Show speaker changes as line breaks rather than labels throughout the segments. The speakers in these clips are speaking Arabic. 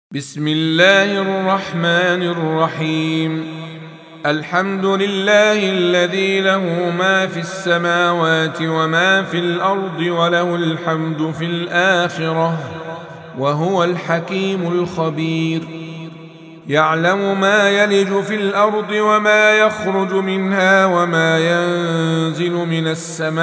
بسم الله الرحمن الرحيم. الحمد لله الذي له ما في السماوات وما في الأرض وله الحمد في الآخرة وهو الحكيم الخبير. يعلم ما يلج في الأرض وما يخرج منها وما ينزل من السماء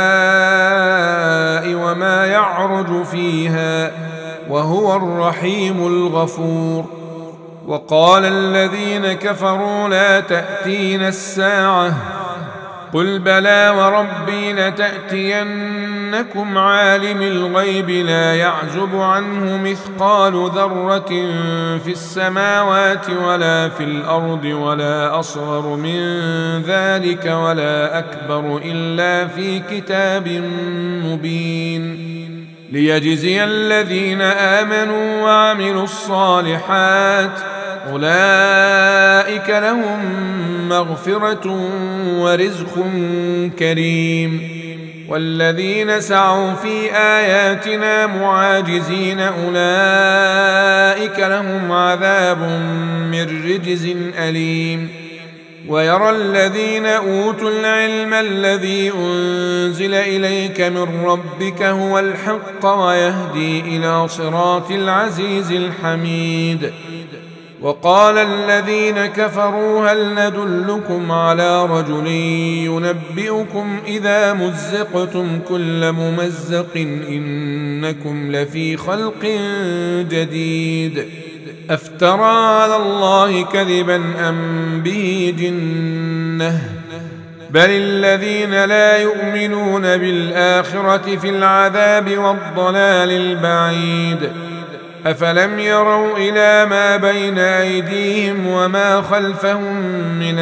وما يعرج فيها وهو الرحيم الغفور. وقال الذين كفروا لا تأتينا الساعة قل بلى وربي لتأتينكم عالم الغيب لا يعزب عنه مثقال ذرة في السماوات ولا في الأرض ولا أصغر من ذلك ولا أكبر إلا في كتاب مبين ليجزي الذين آمنوا وعملوا الصالحات أولئك لهم مغفرة ورزق كريم. والذين سعوا في آياتنا معاجزين أولئك لهم عذاب من رجز أليم. ويرى الذين أوتوا العلم الذي أنزل إليك من ربك هو الحق ويهدي إلى صراط العزيز الحميد. وقال الذين كفروا هل ندلكم على رجل ينبئكم إذا مزقتم كل ممزق إنكم لفي خلق جديد أفترى على الله كذبا أم به جنة بل الذين لا يؤمنون بالآخرة في العذاب والضلال البعيد. أفلم يروا إلى ما بين أيديهم وما خلفهم من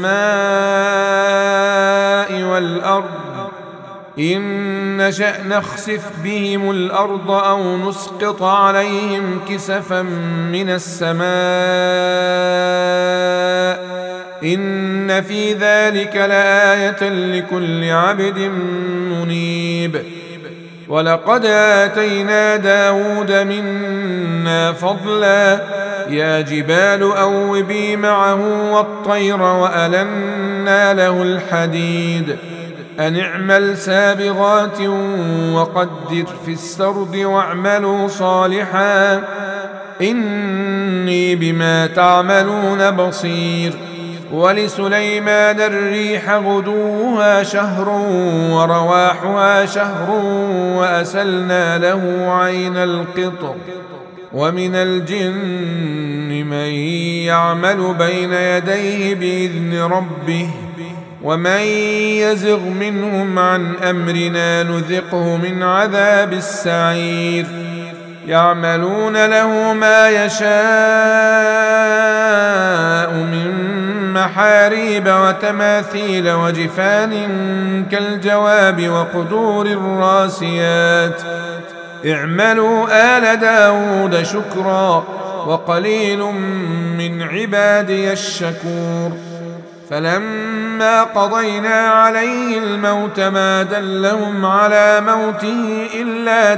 السماء والأرض إن نشأ نخسف بهم الأرض أو نسقط عليهم كسفا من السماء إن في ذلك لآية لكل عبد منيب. ولقد آتينا داود منا فضلا يا جبال أوبي معه والطير وألنا له الحديد أن اعمل سابغات وقدر في السرد واعملوا صالحا إني بما تعملون بصير. ولسليمان الريح غدوها شهر ورواحها شهر وأسلنا له عين القطر. ومن الجن من يعمل بين يديه بإذن ربه ومن يزغ منهم عن أمرنا نذقه من عذاب السعير. يعملون له ما يشاء من محاريب وتماثيل وجفان كالجواب وقدور الراسيات اعملوا آل داود شكرا وقليل من عبادي الشكور. فلما قضينا عليه الموت ما دلهم على موته إلا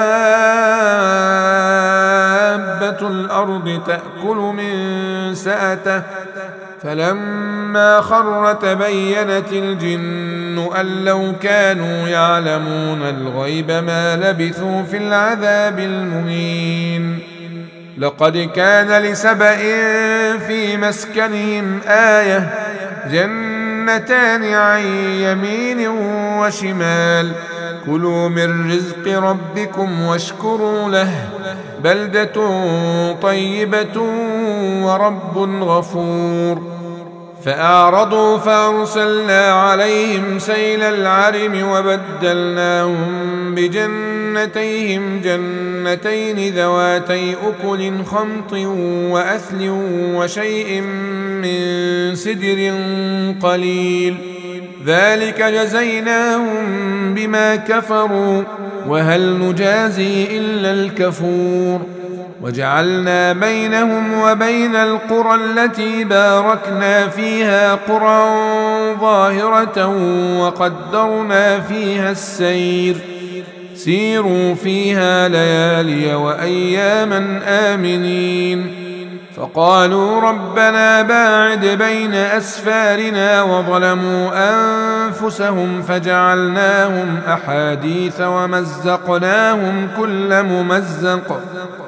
دابة الأرض تأكل من سأته فلما خر تبينت الجن أن لو كانوا يعلمون الغيب ما لبثوا في العذاب المهين. لقد كان لسبإ في مسكنهم آية جنتان عن يمين وشمال كلوا من رزق ربكم واشكروا له بلدة طيبة ورب غفور. فأعرضوا فأرسلنا عليهم سيل العرم وبدلناهم بجنتيهم جنتين ذواتي أكل خمط وأثل وشيء من سدر قليل ذلك جزيناهم بما كفروا وهل نجازي إلا الكفور. وجعلنا بينهم وبين القرى التي باركنا فيها قرى ظاهرة وقدرنا فيها السير سيروا فيها ليالي وأياما آمنين. فقالوا ربنا باعد بين أسفارنا وظلموا أنفسهم فجعلناهم أحاديث ومزقناهم كل ممزق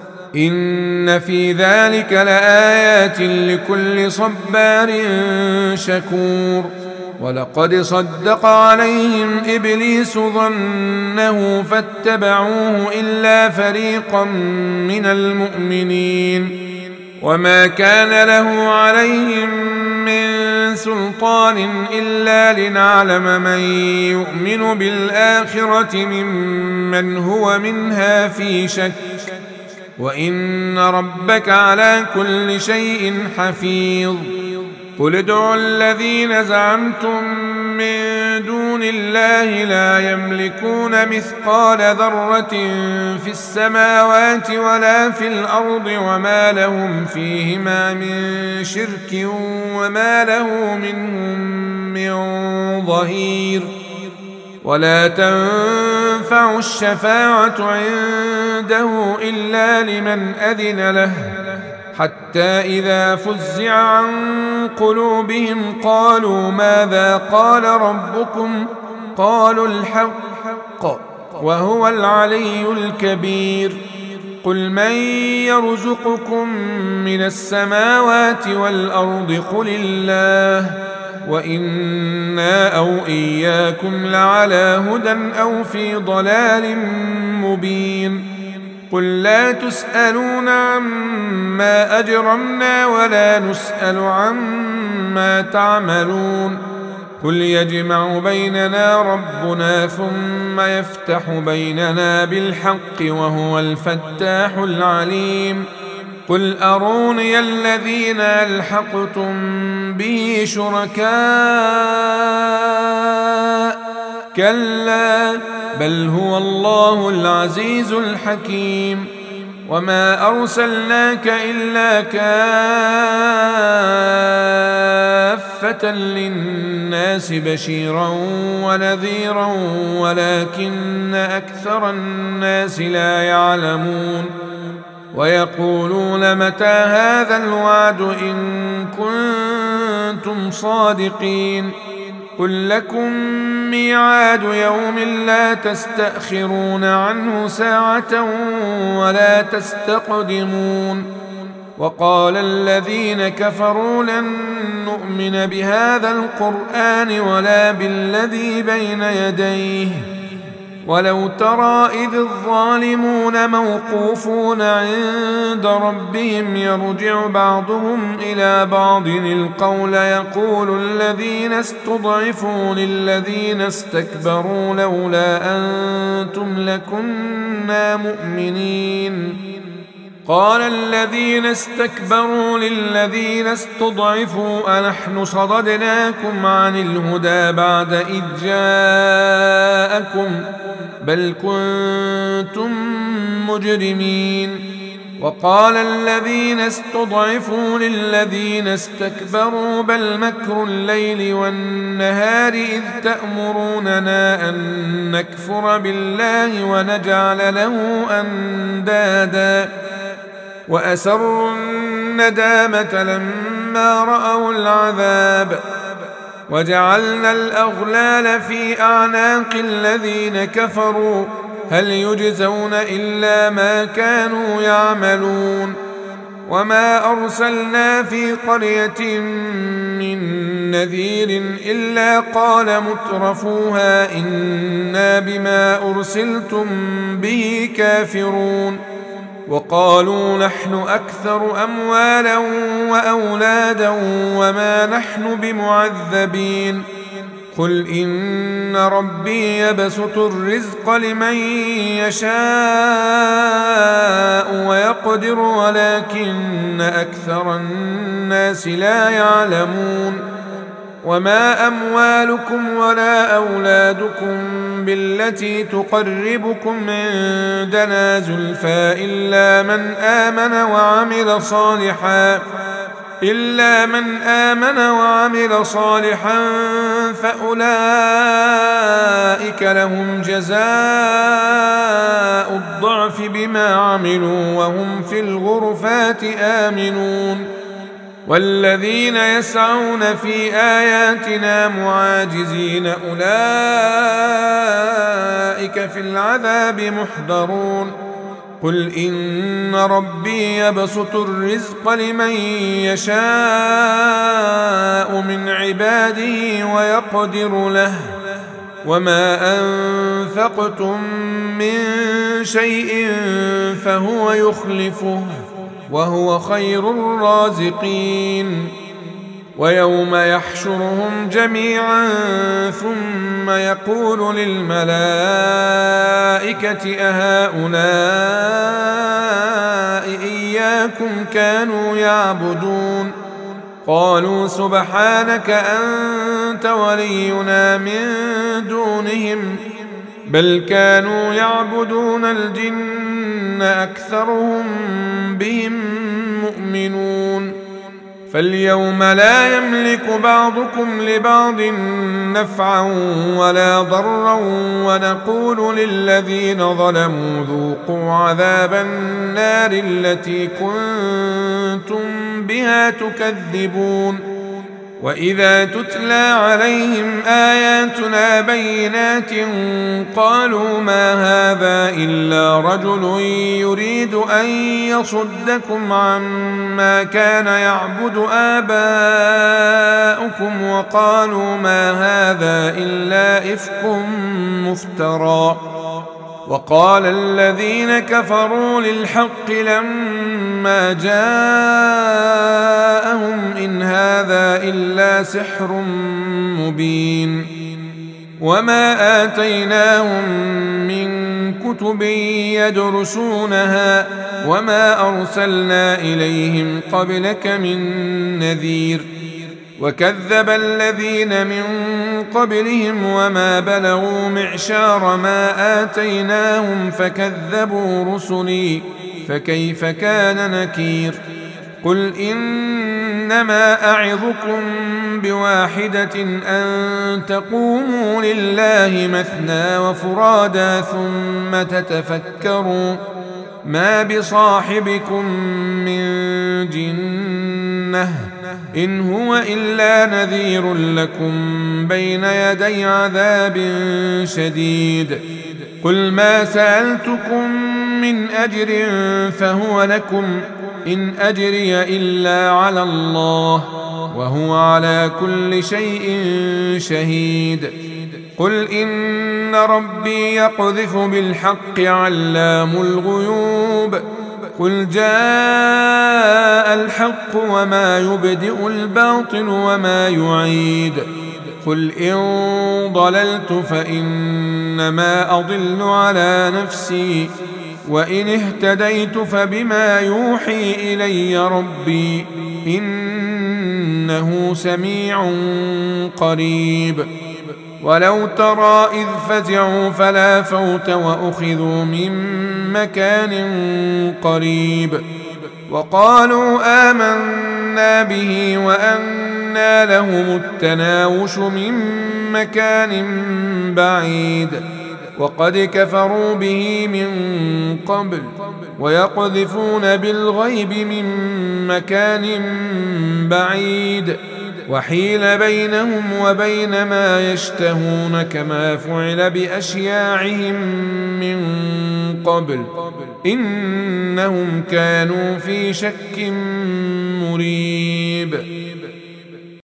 إن في ذلك لآيات لكل صبار شكور. ولقد صدق عليهم إبليس ظنه فاتبعوه إلا فريقا من المؤمنين وما كان له عليهم من سلطان إلا لنعلم من يؤمن بالآخرة ممن هو منها في شك وإن ربك على كل شيء حفيظ. قل ادعوا الذين زعمتم من دون الله لا يملكون مثقال ذرة في السماوات ولا في الأرض وما لهم فيهما من شرك وما له منهم من ظهير. ولا تنفع الشفاعة عنده إلا لمن أذن له حتى إذا فزع عن قلوبهم قالوا ماذا قال ربكم قالوا الحق وهو العلي الكبير. قل من يرزقكم من السماوات والأرض قل الله وإنا أو إياكم لعلى هدى أو في ضلال مبين. قل لا تسألون عما أجرمنا ولا نسأل عما تعملون. قل يجمع بيننا ربنا ثم يفتح بيننا بالحق وهو الفتاح العليم. قل أروني الذين ألحقتم به شركاء كلا بل هو الله العزيز الحكيم. وما أرسلناك إلا كافة للناس بشيرا ونذيرا ولكن أكثر الناس لا يعلمون. ويقولون متى هذا الوعد إن كنتم صادقين. قل لكم ميعاد يوم لا تستأخرون عنه ساعة ولا تستقدمون. وقال الذين كفروا لن نؤمن بهذا القرآن ولا بالذي بين يديه ولو ترى إذ الظالمون موقوفون عند ربهم يرجع بعضهم إلى بعض القول يقول الذين استضعفوا للذين استكبروا لولا أنتم لكنا مؤمنين. قال الذين استكبروا للذين استضعفوا أنحن صددناكم عن الهدى بعد إذ جاءكم بل كنتم مجرمين. وقال الذين استضعفوا للذين استكبروا بل مكر الليل والنهار إذ تأمروننا أن نكفر بالله ونجعل له أندادا وأسروا الندامة لما رأوا العذاب وجعلنا الأغلال في أعناق الذين كفروا هل يجزون إلا ما كانوا يعملون. وما أرسلنا في قرية من نذير إلا قال مترفوها إنا بما أرسلتم به كافرون. وقالوا نحن أكثر أموالا وأولادا وما نحن بمعذبين. قل إن ربي يبسط الرزق لمن يشاء ويقدر ولكن أكثر الناس لا يعلمون. وما أموالكم ولا أولادكم بالتي تقربكم عندنا زلفى إلا من آمن وعمل صالحا إلا من آمن وعمل صالحا فأولئك لهم جزاء الضعف بما عملوا وهم في الغرفات آمنون. والذين يسعون في آياتنا معاجزين أولئك في العذاب محضرون. قل إن ربي يبسط الرزق لمن يشاء من عباده ويقدر له وما أنفقتم من شيء فهو يخلفه وهو خير الرازقين. ويوم يحشرهم جميعا ثم يقول للملائكة أهؤلاء إياكم كانوا يعبدون قالوا سبحانك أنت ولينا من دونهم بل كانوا يعبدون الجن أكثرهم بهم مؤمنون. فاليوم لا يملك بعضكم لبعض نفعا ولا ضرا ونقول للذين ظلموا ذوقوا عذاب النار التي كنتم بها تكذبون. وإذا تتلى عليهم آياتنا بينات قالوا ما هذا إلا رجل يريد أن يصدكم عما كان يعبد آباؤكم وقالوا ما هذا إلا إفك مفترى. وقال الذين كفروا للحق لما جاءهم إن هذا إلا سحر مبين. وما آتيناهم من كتب يدرسونها وما أرسلنا إليهم قبلك من نذير. وكذب الذين من قبلهم وما بلغوا معشار ما آتيناهم فكذبوا رسلي فكيف كان نكير. قل إنما أعظكم بواحدة أن تقوموا لله مثنى وفرادا ثم تتفكروا ما بصاحبكم من جنة إن هو إلا نذير لكم بين يدي عذاب شديد. قل ما سألتكم من أجر فهو لكم إن أجري إلا على الله وهو على كل شيء شهيد. قل إن ربي يقذف بالحق علام الغيوب. قل جاء الحق وما يبدئ الباطل وما يعيد. قل إن ضللت فإنما أضل على نفسي وإن اهتديت فبما يوحي إلي ربي إنه سميع قريب. ولو ترى إذ فزعوا فلا فوت وأخذوا من مكان قريب وقالوا آمنا به وأنى لهم التناوش من مكان بعيد وقد كفروا به من قبل ويقذفون بالغيب من مكان بعيد وحيل بينهم وبين ما يشتهون كما فعل بأشياعهم من قبل إنهم كانوا في شك مريب.